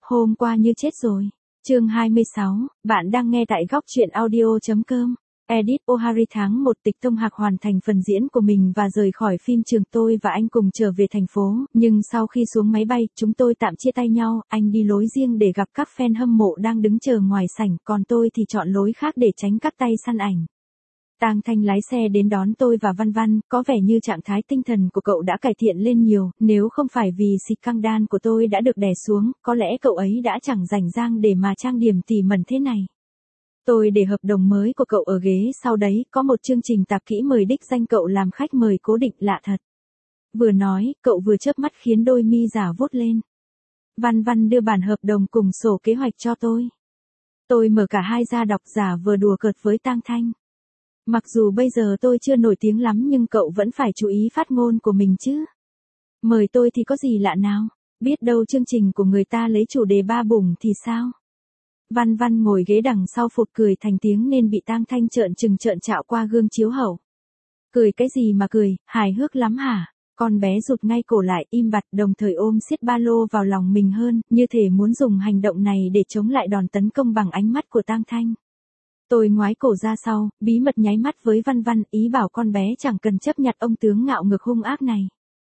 Hôm qua như chết rồi. Chương 26, bạn đang nghe tại góc truyện audio.com. Edit O'Harry tháng 1 Tịch Tông Hạc hoàn thành phần diễn của mình và rời khỏi phim trường, tôi và anh cùng trở về thành phố, nhưng sau khi xuống máy bay, chúng tôi tạm chia tay nhau, anh đi lối riêng để gặp các fan hâm mộ đang đứng chờ ngoài sảnh, còn tôi thì chọn lối khác để tránh cắt tay săn ảnh. Tang Thanh lái xe đến đón tôi và Văn Văn, có vẻ như trạng thái tinh thần của cậu đã cải thiện lên nhiều, nếu không phải vì xịt căng đan của tôi đã được đè xuống, có lẽ cậu ấy đã chẳng rảnh rang để mà trang điểm tỉ mẩn thế này. Tôi để hợp đồng mới của cậu ở ghế sau đấy, có một chương trình tạp kỹ mời đích danh cậu làm khách mời cố định, lạ thật. Vừa nói, cậu vừa chớp mắt khiến đôi mi giả vốt lên. Văn Văn đưa bản hợp đồng cùng sổ kế hoạch cho tôi. Tôi mở cả hai ra đọc, giả vờ đùa cợt với Tang Thanh. Mặc dù bây giờ tôi chưa nổi tiếng lắm nhưng cậu vẫn phải chú ý phát ngôn của mình chứ. Mời tôi thì có gì lạ nào, biết đâu chương trình của người ta lấy chủ đề ba bủng thì sao? Văn Văn ngồi ghế đằng sau phụt cười thành tiếng nên bị Tang Thanh trợn trừng trợn trạo qua gương chiếu hậu. Cười cái gì mà cười, hài hước lắm hả? Con bé rụt ngay cổ lại, im bặt, đồng thời ôm siết ba lô vào lòng mình hơn, như thể muốn dùng hành động này để chống lại đòn tấn công bằng ánh mắt của Tang Thanh. Tôi ngoái cổ ra sau, bí mật nháy mắt với Văn Văn, ý bảo con bé chẳng cần chấp nhặt ông tướng ngạo ngược hung ác này.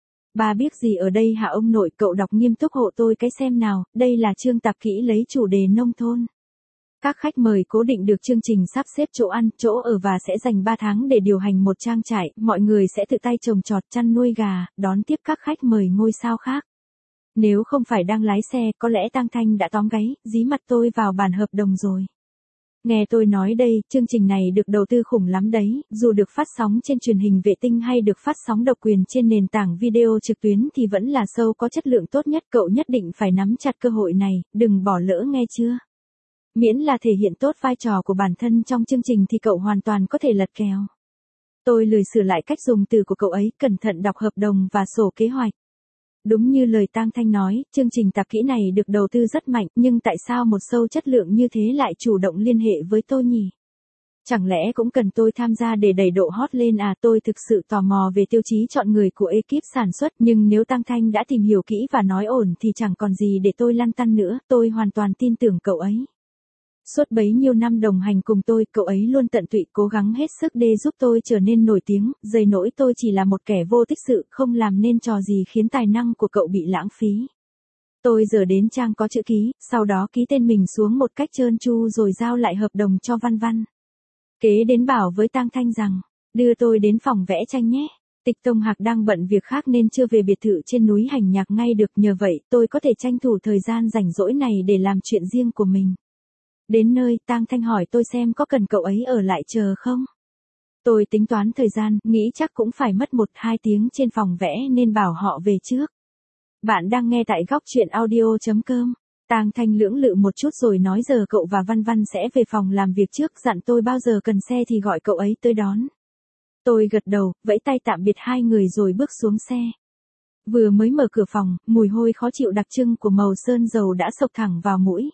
Bà biết gì ở đây hả ông nội? Cậu đọc nghiêm túc hộ tôi cái xem nào, đây là chương tạp kỹ lấy chủ đề nông thôn. Các khách mời cố định được chương trình sắp xếp chỗ ăn, chỗ ở và sẽ dành 3 tháng để điều hành một trang trại, mọi người sẽ tự tay trồng trọt, chăn nuôi gà, đón tiếp các khách mời ngôi sao khác. Nếu không phải đang lái xe, có lẽ Tang Thanh đã tóm gáy, dí mặt tôi vào bản hợp đồng rồi. Nghe tôi nói đây, chương trình này được đầu tư khủng lắm đấy, dù được phát sóng trên truyền hình vệ tinh hay được phát sóng độc quyền trên nền tảng video trực tuyến thì vẫn là show có chất lượng tốt nhất, cậu nhất định phải nắm chặt cơ hội này, đừng bỏ lỡ nghe chưa? Miễn là thể hiện tốt vai trò của bản thân trong chương trình thì cậu hoàn toàn có thể lật kèo. Tôi lười sửa lại cách dùng từ của cậu ấy, cẩn thận đọc hợp đồng và sổ kế hoạch. Đúng như lời Tang Thanh nói, chương trình tạp kỹ này được đầu tư rất mạnh, nhưng tại sao một show chất lượng như thế lại chủ động liên hệ với tôi nhỉ? Chẳng lẽ cũng cần tôi tham gia để đẩy độ hot lên à? Tôi thực sự tò mò về tiêu chí chọn người của ekip sản xuất, nhưng nếu Tang Thanh đã tìm hiểu kỹ và nói ổn thì chẳng còn gì để tôi lăn tăn nữa, tôi hoàn toàn tin tưởng cậu ấy. Suốt bấy nhiêu năm đồng hành cùng tôi, cậu ấy luôn tận tụy cố gắng hết sức để giúp tôi trở nên nổi tiếng, dời nỗi tôi chỉ là một kẻ vô tích sự, không làm nên trò gì khiến tài năng của cậu bị lãng phí. Tôi giờ đến trang có chữ ký, sau đó ký tên mình xuống một cách trơn tru rồi giao lại hợp đồng cho Văn Văn. Kế đến bảo với Tang Thanh rằng, đưa tôi đến phòng vẽ tranh nhé. Tịch Tông Hạc đang bận việc khác nên chưa về biệt thự trên núi hành nhạc ngay được, nhờ vậy tôi có thể tranh thủ thời gian rảnh rỗi này để làm chuyện riêng của mình. Đến nơi, Tang Thanh hỏi tôi xem có cần cậu ấy ở lại chờ không. Tôi tính toán thời gian, nghĩ chắc cũng phải mất 1-2 tiếng trên phòng vẽ nên bảo họ về trước. Bạn đang nghe tại góc truyện audio.com. Tang Thanh lưỡng lự một chút rồi nói giờ cậu và Văn Văn sẽ về phòng làm việc trước, dặn tôi bao giờ cần xe thì gọi cậu ấy tới đón. Tôi gật đầu, vẫy tay tạm biệt hai người rồi bước xuống xe. Vừa mới mở cửa phòng, mùi hôi khó chịu đặc trưng của màu sơn dầu đã xộc thẳng vào mũi.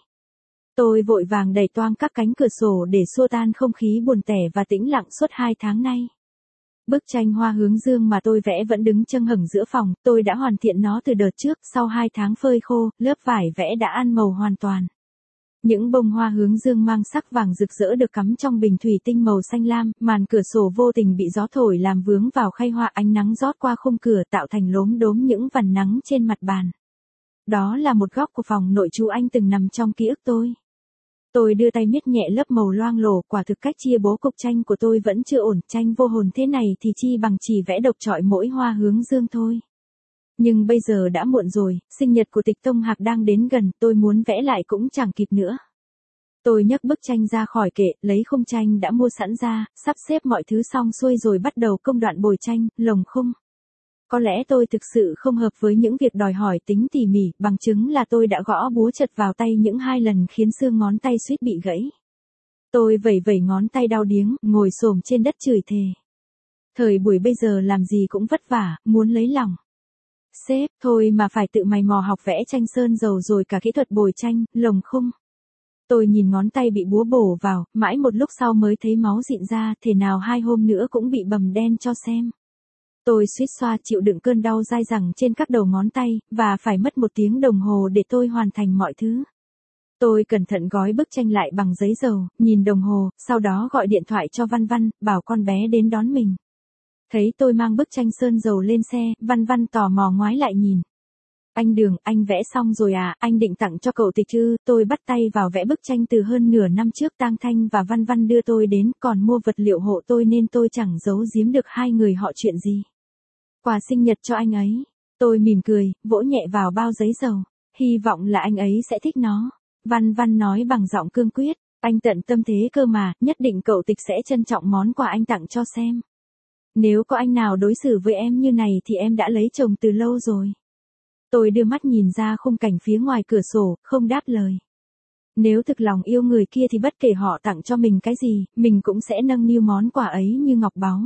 Tôi vội vàng đẩy toang các cánh cửa sổ để xua tan không khí buồn tẻ và tĩnh lặng suốt 2 tháng nay. Bức tranh hoa hướng dương mà tôi vẽ vẫn đứng châng hửng giữa phòng, tôi đã hoàn thiện nó từ đợt trước, sau 2 tháng phơi khô, lớp vải vẽ đã ăn màu hoàn toàn. Những bông hoa hướng dương mang sắc vàng rực rỡ được cắm trong bình thủy tinh màu xanh lam, màn cửa sổ vô tình bị gió thổi làm vướng vào khay hoa, ánh nắng rót qua khung cửa tạo thành lốm đốm những vằn nắng trên mặt bàn. Đó là một góc của phòng nội trú anh từng nằm trong ký ức tôi. Tôi đưa tay miết nhẹ lớp màu loang lổ, quả thực cách chia bố cục tranh của tôi vẫn chưa ổn, tranh vô hồn thế này thì chi bằng chỉ vẽ độc trọi mỗi hoa hướng dương thôi. Nhưng bây giờ đã muộn rồi, sinh nhật của Tịch Tông Hạc đang đến gần, tôi muốn vẽ lại cũng chẳng kịp nữa. Tôi nhấc bức tranh ra khỏi kệ, lấy khung tranh đã mua sẵn ra, sắp xếp mọi thứ xong xuôi rồi bắt đầu công đoạn bồi tranh, lồng khung. Có lẽ tôi thực sự không hợp với những việc đòi hỏi tính tỉ mỉ, bằng chứng là tôi đã gõ búa chật vào tay những 2 lần khiến xương ngón tay suýt bị gãy. Tôi vẩy vẩy ngón tay đau điếng, ngồi xổm trên đất chửi thề. Thời buổi bây giờ làm gì cũng vất vả, muốn lấy lòng. Sếp, thôi mà phải tự mày mò học vẽ tranh sơn dầu rồi cả kỹ thuật bồi tranh, lồng khung. Tôi nhìn ngón tay bị búa bổ vào, mãi một lúc sau mới thấy máu rịn ra, thể nào 2 hôm nữa cũng bị bầm đen cho xem. Tôi suýt xoa chịu đựng cơn đau dai dẳng trên các đầu ngón tay, và phải mất 1 tiếng đồng hồ để tôi hoàn thành mọi thứ. Tôi cẩn thận gói bức tranh lại bằng giấy dầu, nhìn đồng hồ, sau đó gọi điện thoại cho Văn Văn, bảo con bé đến đón mình. Thấy tôi mang bức tranh sơn dầu lên xe, Văn Văn tò mò ngoái lại nhìn. Anh Đường, anh vẽ xong rồi à, anh định tặng cho cậu Tịch chứ? Tôi bắt tay vào vẽ bức tranh từ hơn nửa năm trước. Tang Thanh và Văn Văn đưa tôi đến, còn mua vật liệu hộ tôi nên tôi chẳng giấu giếm được hai người họ chuyện gì. Quà sinh nhật cho anh ấy. Tôi mỉm cười, vỗ nhẹ vào bao giấy dầu. Hy vọng là anh ấy sẽ thích nó. Văn Văn nói bằng giọng cương quyết. Anh tận tâm thế cơ mà, nhất định cậu Tịch sẽ trân trọng món quà anh tặng cho xem. Nếu có anh nào đối xử với em như này thì em đã lấy chồng từ lâu rồi. Tôi đưa mắt nhìn ra khung cảnh phía ngoài cửa sổ, không đáp lời. Nếu thực lòng yêu người kia thì bất kể họ tặng cho mình cái gì, mình cũng sẽ nâng niu món quà ấy như ngọc báu.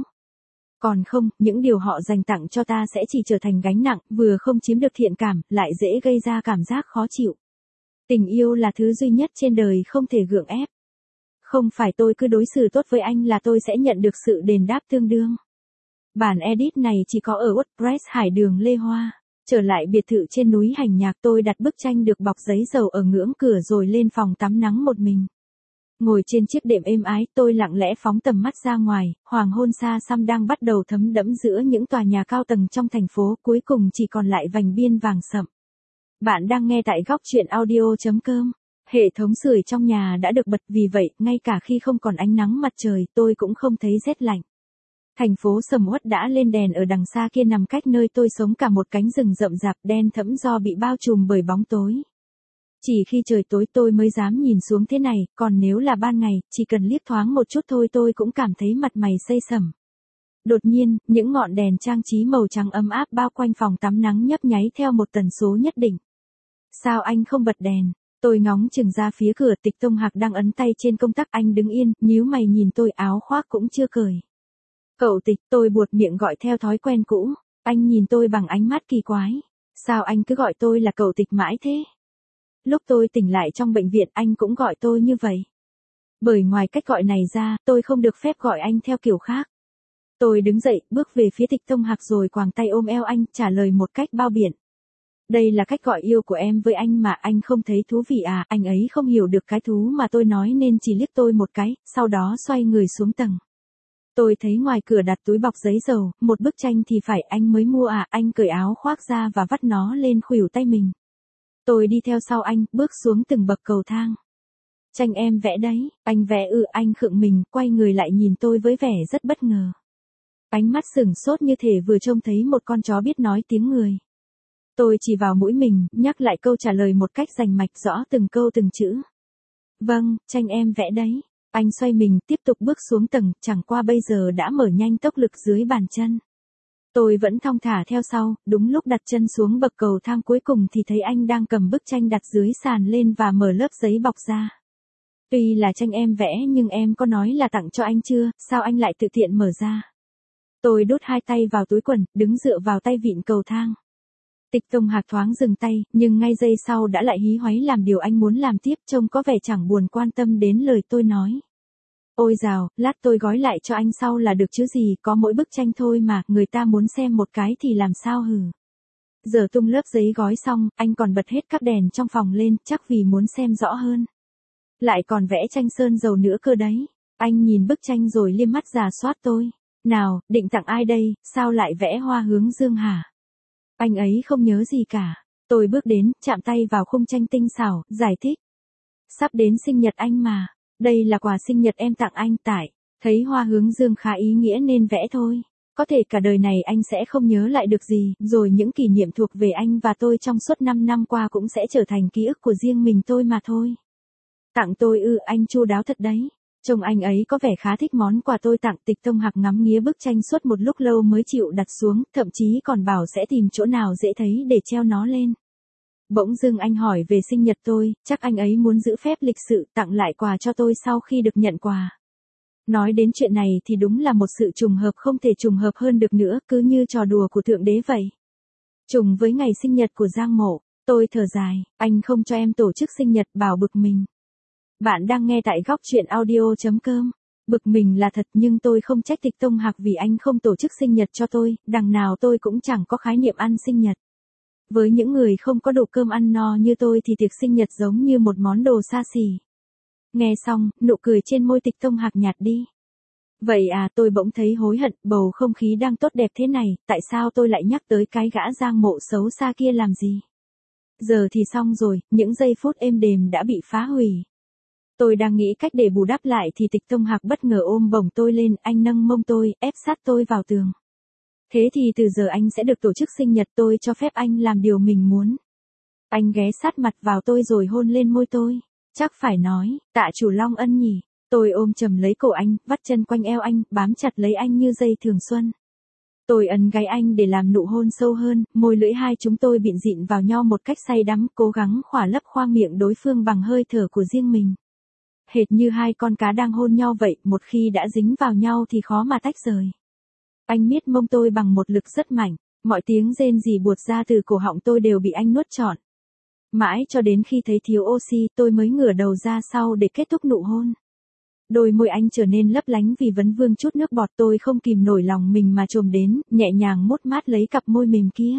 Còn không, những điều họ dành tặng cho ta sẽ chỉ trở thành gánh nặng, vừa không chiếm được thiện cảm, lại dễ gây ra cảm giác khó chịu. Tình yêu là thứ duy nhất trên đời không thể gượng ép. Không phải tôi cứ đối xử tốt với anh là tôi sẽ nhận được sự đền đáp tương đương. Bản edit này chỉ có ở WordPress Hải Đường Lê Hoa. Trở lại biệt thự trên núi Hành Nhạc, tôi đặt bức tranh được bọc giấy dầu ở ngưỡng cửa rồi lên phòng tắm nắng một mình. Ngồi trên chiếc đệm êm ái, tôi lặng lẽ phóng tầm mắt ra ngoài, hoàng hôn xa xăm đang bắt đầu thấm đẫm giữa những tòa nhà cao tầng trong thành phố, cuối cùng chỉ còn lại vành biên vàng sậm. Bạn đang nghe tại góc truyện audio.com. Hệ thống sưởi trong nhà đã được bật, vì vậy, ngay cả khi không còn ánh nắng mặt trời, tôi cũng không thấy rét lạnh. Thành phố sầm uất đã lên đèn, ở đằng xa kia nằm cách nơi tôi sống cả một cánh rừng rậm rạp đen thẫm do bị bao trùm bởi bóng tối. Chỉ khi trời tối tôi mới dám nhìn xuống thế này, còn nếu là ban ngày, chỉ cần liếc thoáng một chút thôi tôi cũng cảm thấy mặt mày xây sẩm. Đột nhiên, những ngọn đèn trang trí màu trắng ấm áp bao quanh phòng tắm nắng nhấp nháy theo một tần số nhất định. Sao anh không bật đèn? Tôi ngóng chừng ra phía cửa. Tịch Tông Hạc đang ấn tay trên công tắc. Anh đứng yên, nhíu mày nhìn tôi, áo khoác cũng chưa cởi. Cậu Tịch, tôi buột miệng gọi theo thói quen cũ. Anh nhìn tôi bằng ánh mắt kỳ quái. Sao anh cứ gọi tôi là cậu Tịch mãi thế? Lúc tôi tỉnh lại trong bệnh viện anh cũng gọi tôi như vậy. Bởi ngoài cách gọi này ra, tôi không được phép gọi anh theo kiểu khác. Tôi đứng dậy, bước về phía Tịch Tông Hạc rồi quàng tay ôm eo anh, trả lời một cách bao biện. Đây là cách gọi yêu của em với anh mà, anh không thấy thú vị à? Anh ấy không hiểu được cái thú mà tôi nói nên chỉ liếc tôi một cái, sau đó xoay người xuống tầng. Tôi thấy ngoài cửa đặt túi bọc giấy dầu, một bức tranh thì phải, anh mới mua à? Anh cởi áo khoác ra và vắt nó lên khuỷu tay mình. Tôi đi theo sau anh, bước xuống từng bậc cầu thang. Tranh em vẽ đấy. Anh vẽ ư? Anh khựng mình, quay người lại nhìn tôi với vẻ rất bất ngờ. Ánh mắt sửng sốt như thể vừa trông thấy một con chó biết nói tiếng người. Tôi chỉ vào mũi mình, nhắc lại câu trả lời một cách rành mạch, rõ từng câu từng chữ. Vâng, tranh em vẽ đấy. Anh xoay mình, tiếp tục bước xuống tầng, chẳng qua bây giờ đã mở nhanh tốc lực dưới bàn chân. Tôi vẫn thong thả theo sau, đúng lúc đặt chân xuống bậc cầu thang cuối cùng thì thấy anh đang cầm bức tranh đặt dưới sàn lên và mở lớp giấy bọc ra. Tuy là tranh em vẽ nhưng em có nói là tặng cho anh chưa, sao anh lại tự tiện mở ra? Tôi đút hai tay vào túi quần, đứng dựa vào tay vịn cầu thang. Tịch Tông Hạc thoáng dừng tay, nhưng ngay giây sau đã lại hí hoáy làm điều anh muốn làm tiếp, trông có vẻ chẳng buồn quan tâm đến lời tôi nói. Ôi dào, lát tôi gói lại cho anh sau là được chứ gì, có mỗi bức tranh thôi mà, người ta muốn xem một cái thì làm sao hử. Giờ tung lớp giấy gói xong, anh còn bật hết các đèn trong phòng lên, chắc vì muốn xem rõ hơn. Lại còn vẽ tranh sơn dầu nữa cơ đấy. Anh nhìn bức tranh rồi liếc mắt rà soát tôi. Nào, định tặng ai đây, sao lại vẽ hoa hướng dương hả? Anh ấy không nhớ gì cả. Tôi bước đến, chạm tay vào khung tranh tinh xảo, giải thích. Sắp đến sinh nhật anh mà. Đây là quà sinh nhật em tặng anh, tại thấy hoa hướng dương khá ý nghĩa nên vẽ thôi. Có thể cả đời này anh sẽ không nhớ lại được gì, rồi những kỷ niệm thuộc về anh và tôi trong suốt 5 năm qua cũng sẽ trở thành ký ức của riêng mình tôi mà thôi. Tặng tôi ư? Anh chu đáo thật đấy. Trông anh ấy có vẻ khá thích món quà tôi tặng. Tịch Tông Hạc ngắm nghía bức tranh suốt một lúc lâu mới chịu đặt xuống, thậm chí còn bảo sẽ tìm chỗ nào dễ thấy để treo nó lên. Bỗng dưng anh hỏi về sinh nhật tôi, chắc anh ấy muốn giữ phép lịch sự tặng lại quà cho tôi sau khi được nhận quà. Nói đến chuyện này thì đúng là một sự trùng hợp không thể trùng hợp hơn được nữa, cứ như trò đùa của Thượng Đế vậy. Trùng với ngày sinh nhật của Giang Mộ, tôi thở dài, anh không cho em tổ chức sinh nhật, bảo bực mình. Bạn đang nghe tại góc truyện audio.com. Bực mình là thật nhưng tôi không trách Tịch Tông Hạc vì anh không tổ chức sinh nhật cho tôi, đằng nào tôi cũng chẳng có khái niệm ăn sinh nhật. Với những người không có đủ cơm ăn no như tôi thì tiệc sinh nhật giống như một món đồ xa xỉ. Nghe xong, nụ cười trên môi Tịch Tông Hạc nhạt đi. Vậy à, tôi bỗng thấy hối hận, bầu không khí đang tốt đẹp thế này, tại sao tôi lại nhắc tới cái gã Giang Mộ xấu xa kia làm gì? Giờ thì xong rồi, những giây phút êm đềm đã bị phá hủy. Tôi đang nghĩ cách để bù đắp lại thì Tịch Tông Hạc bất ngờ ôm bổng tôi lên, anh nâng mông tôi, ép sát tôi vào tường. Thế thì từ giờ anh sẽ được tổ chức sinh nhật, tôi cho phép anh làm điều mình muốn. Anh ghé sát mặt vào tôi rồi hôn lên môi tôi. Chắc phải nói, tạ chủ Long Ân nhỉ. Tôi ôm chầm lấy cổ anh, vắt chân quanh eo anh, bám chặt lấy anh như dây thường xuân. Tôi ấn gáy anh để làm nụ hôn sâu hơn, môi lưỡi hai chúng tôi bịn dịn vào nhau một cách say đắm, cố gắng khỏa lấp khoang miệng đối phương bằng hơi thở của riêng mình. Hệt như hai con cá đang hôn nhau vậy, một khi đã dính vào nhau thì khó mà tách rời. Anh miết mông tôi bằng một lực rất mạnh, mọi tiếng rên rỉ buột ra từ cổ họng tôi đều bị anh nuốt trọn. Mãi cho đến khi thấy thiếu oxy, tôi mới ngửa đầu ra sau để kết thúc nụ hôn. Đôi môi anh trở nên lấp lánh vì vấn vương chút nước bọt, tôi không kìm nổi lòng mình mà chồm đến, nhẹ nhàng mốt mát lấy cặp môi mềm kia.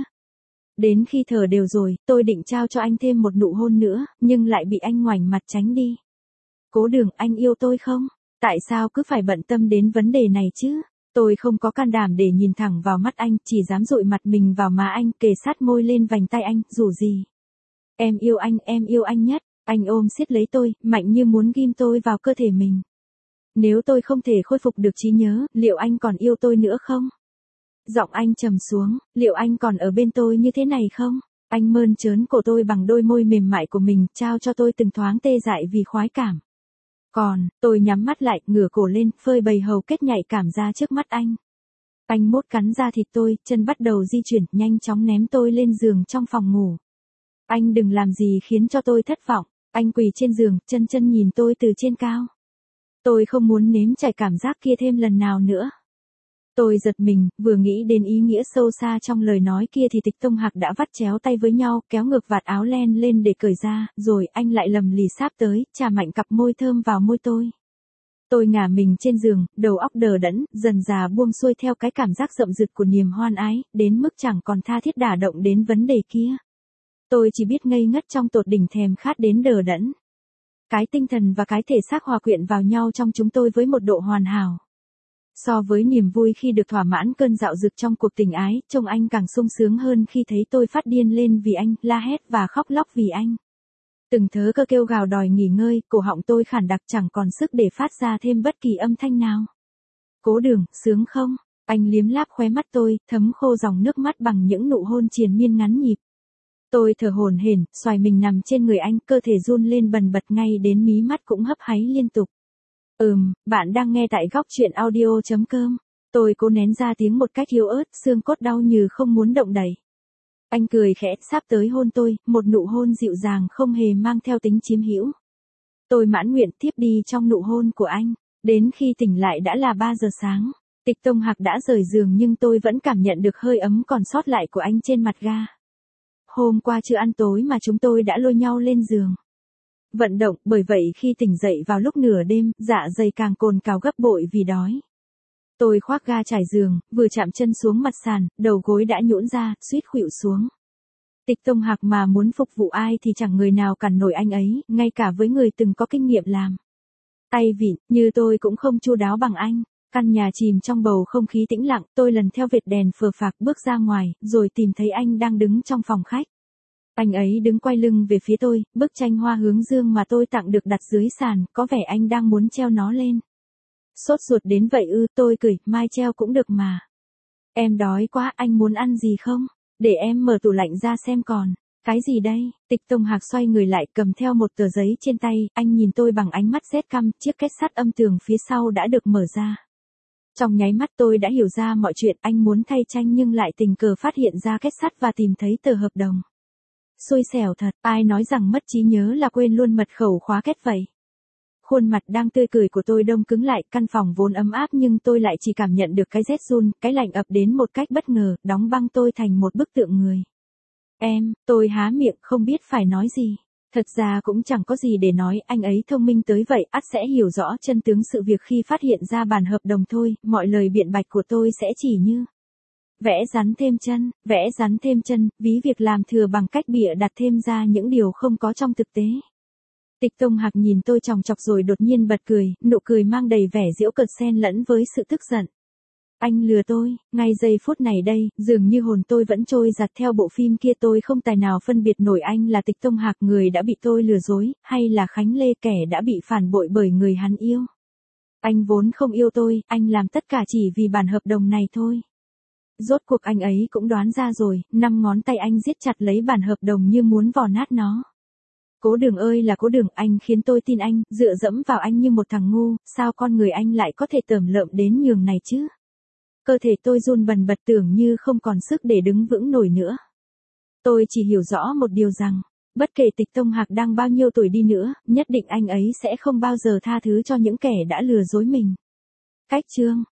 Đến khi thở đều rồi, tôi định trao cho anh thêm một nụ hôn nữa, nhưng lại bị anh ngoảnh mặt tránh đi. Cố Đường, anh yêu tôi không? Tại sao cứ phải bận tâm đến vấn đề này chứ? Tôi không có can đảm để nhìn thẳng vào mắt anh, chỉ dám dụi mặt mình vào má anh, kề sát môi lên vành tay anh, rủ gì. Em yêu anh nhất. Anh ôm siết lấy tôi, mạnh như muốn ghim tôi vào cơ thể mình. Nếu tôi không thể khôi phục được trí nhớ, liệu anh còn yêu tôi nữa không? Giọng anh trầm xuống, liệu anh còn ở bên tôi như thế này không? Anh mơn trớn cổ tôi bằng đôi môi mềm mại của mình, trao cho tôi từng thoáng tê dại vì khoái cảm. Còn, tôi nhắm mắt lại, ngửa cổ lên, phơi bày hầu kết nhạy cảm ra trước mắt anh. Anh mốt cắn da thịt tôi, chân bắt đầu di chuyển, nhanh chóng ném tôi lên giường trong phòng ngủ. Anh đừng làm gì khiến cho tôi thất vọng. Anh quỳ trên giường, chân nhìn tôi từ trên cao. Tôi không muốn nếm trải cảm giác kia thêm lần nào nữa. Tôi giật mình, vừa nghĩ đến ý nghĩa sâu xa trong lời nói kia thì Tịch Tông Hạc đã vắt chéo tay với nhau, kéo ngược vạt áo len lên để cởi ra, rồi anh lại lầm lì sáp tới, chà mạnh cặp môi thơm vào môi tôi. Tôi ngả mình trên giường, đầu óc đờ đẫn, dần dà buông xuôi theo cái cảm giác rậm rực của niềm hoan ái, đến mức chẳng còn tha thiết đả động đến vấn đề kia. Tôi chỉ biết ngây ngất trong tột đỉnh thèm khát đến đờ đẫn. Cái tinh thần và cái thể xác hòa quyện vào nhau trong chúng tôi với một độ hoàn hảo. So với niềm vui khi được thỏa mãn cơn dạo dực trong cuộc tình ái, trông anh càng sung sướng hơn khi thấy tôi phát điên lên vì anh, la hét và khóc lóc vì anh. Từng thớ cơ kêu gào đòi nghỉ ngơi, cổ họng tôi khản đặc chẳng còn sức để phát ra thêm bất kỳ âm thanh nào. Cố Đường, sướng không? Anh liếm láp khóe mắt tôi, thấm khô dòng nước mắt bằng những nụ hôn triền miên ngắn nhịp. Tôi thở hổn hển, xoài mình nằm trên người anh, cơ thể run lên bần bật ngay đến mí mắt cũng hấp háy liên tục. Bạn đang nghe tại góc truyện audio.com. Tôi cố nén ra tiếng một cách yếu ớt, xương cốt đau như không muốn động đậy. Anh cười khẽ, sắp tới hôn tôi, một nụ hôn dịu dàng không hề mang theo tính chiếm hữu. Tôi mãn nguyện tiếp đi trong nụ hôn của anh. Đến khi tỉnh lại đã là 3 giờ sáng. Tịch Tông Hạc đã rời giường nhưng tôi vẫn cảm nhận được hơi ấm còn sót lại của anh trên mặt ga. Hôm qua chưa ăn tối mà chúng tôi đã lôi nhau lên giường. Vận động, bởi vậy khi tỉnh dậy vào lúc nửa đêm, dạ dày càng cồn cào gấp bội vì đói. Tôi khoác ga trải giường, vừa chạm chân xuống mặt sàn, đầu gối đã nhũn ra, suýt khuỵu xuống. Tịch Tông Hạc mà muốn phục vụ ai thì chẳng người nào cản nổi anh ấy, ngay cả với người từng có kinh nghiệm làm. Tay vịn, như tôi cũng không chu đáo bằng anh. Căn nhà chìm trong bầu không khí tĩnh lặng, tôi lần theo vệt đèn phờ phạc bước ra ngoài, rồi tìm thấy anh đang đứng trong phòng khách. Anh ấy đứng quay lưng về phía tôi, bức tranh hoa hướng dương mà tôi tặng được đặt dưới sàn, có vẻ anh đang muốn treo nó lên. Sốt ruột đến vậy ư? Tôi cười, mai treo cũng được mà. Em đói quá, anh muốn ăn gì không? Để em mở tủ lạnh ra xem còn. Cái gì đây? Tịch Tông Hạc xoay người lại, cầm theo một tờ giấy trên tay, anh nhìn tôi bằng ánh mắt rét căm, chiếc két sắt âm tường phía sau đã được mở ra. Trong nháy mắt tôi đã hiểu ra mọi chuyện, anh muốn thay tranh nhưng lại tình cờ phát hiện ra két sắt và tìm thấy tờ hợp đồng. Xui xẻo thật, ai nói rằng mất trí nhớ là quên luôn mật khẩu khóa két vậy. Khuôn mặt đang tươi cười của tôi đông cứng lại, căn phòng vốn ấm áp nhưng tôi lại chỉ cảm nhận được cái rét run, cái lạnh ập đến một cách bất ngờ, đóng băng tôi thành một bức tượng người. Tôi há miệng không biết phải nói gì. Thật ra cũng chẳng có gì để nói, anh ấy thông minh tới vậy, ắt sẽ hiểu rõ chân tướng sự việc khi phát hiện ra bản hợp đồng thôi, mọi lời biện bạch của tôi sẽ chỉ như vẽ rắn thêm chân, ví việc làm thừa bằng cách bịa đặt thêm ra những điều không có trong thực tế. Tịch Tông Hạc nhìn tôi chòng chọc rồi đột nhiên bật cười, nụ cười mang đầy vẻ giễu cợt xen lẫn với sự tức giận. Anh lừa tôi, ngay giây phút này đây, dường như hồn tôi vẫn trôi giặt theo bộ phim kia, tôi không tài nào phân biệt nổi anh là Tịch Tông Hạc, người đã bị tôi lừa dối, hay là Khánh Lê, kẻ đã bị phản bội bởi người hắn yêu. Anh vốn không yêu tôi, anh làm tất cả chỉ vì bản hợp đồng này thôi. Rốt cuộc anh ấy cũng đoán ra rồi, 5 ngón tay anh siết chặt lấy bản hợp đồng như muốn vò nát nó. Cố Đường ơi là Cố Đường, anh khiến tôi tin anh, dựa dẫm vào anh như một thằng ngu, sao con người anh lại có thể tởm lợm đến nhường này chứ? Cơ thể tôi run bần bật, tưởng như không còn sức để đứng vững nổi nữa. Tôi chỉ hiểu rõ một điều rằng, bất kể Tịch Tông Hạc đang bao nhiêu tuổi đi nữa, nhất định anh ấy sẽ không bao giờ tha thứ cho những kẻ đã lừa dối mình. Cách chương